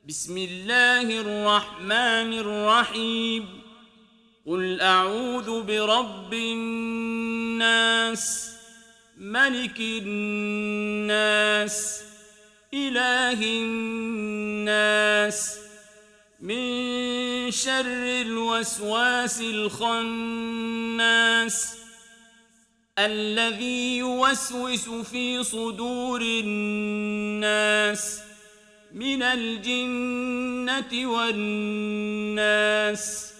بسم الله الرحمن الرحيم قل أعوذ برب الناس ملك الناس إله الناس من شر الوسواس الخناس الذي يوسوس في صدور الناس من الجنة والناس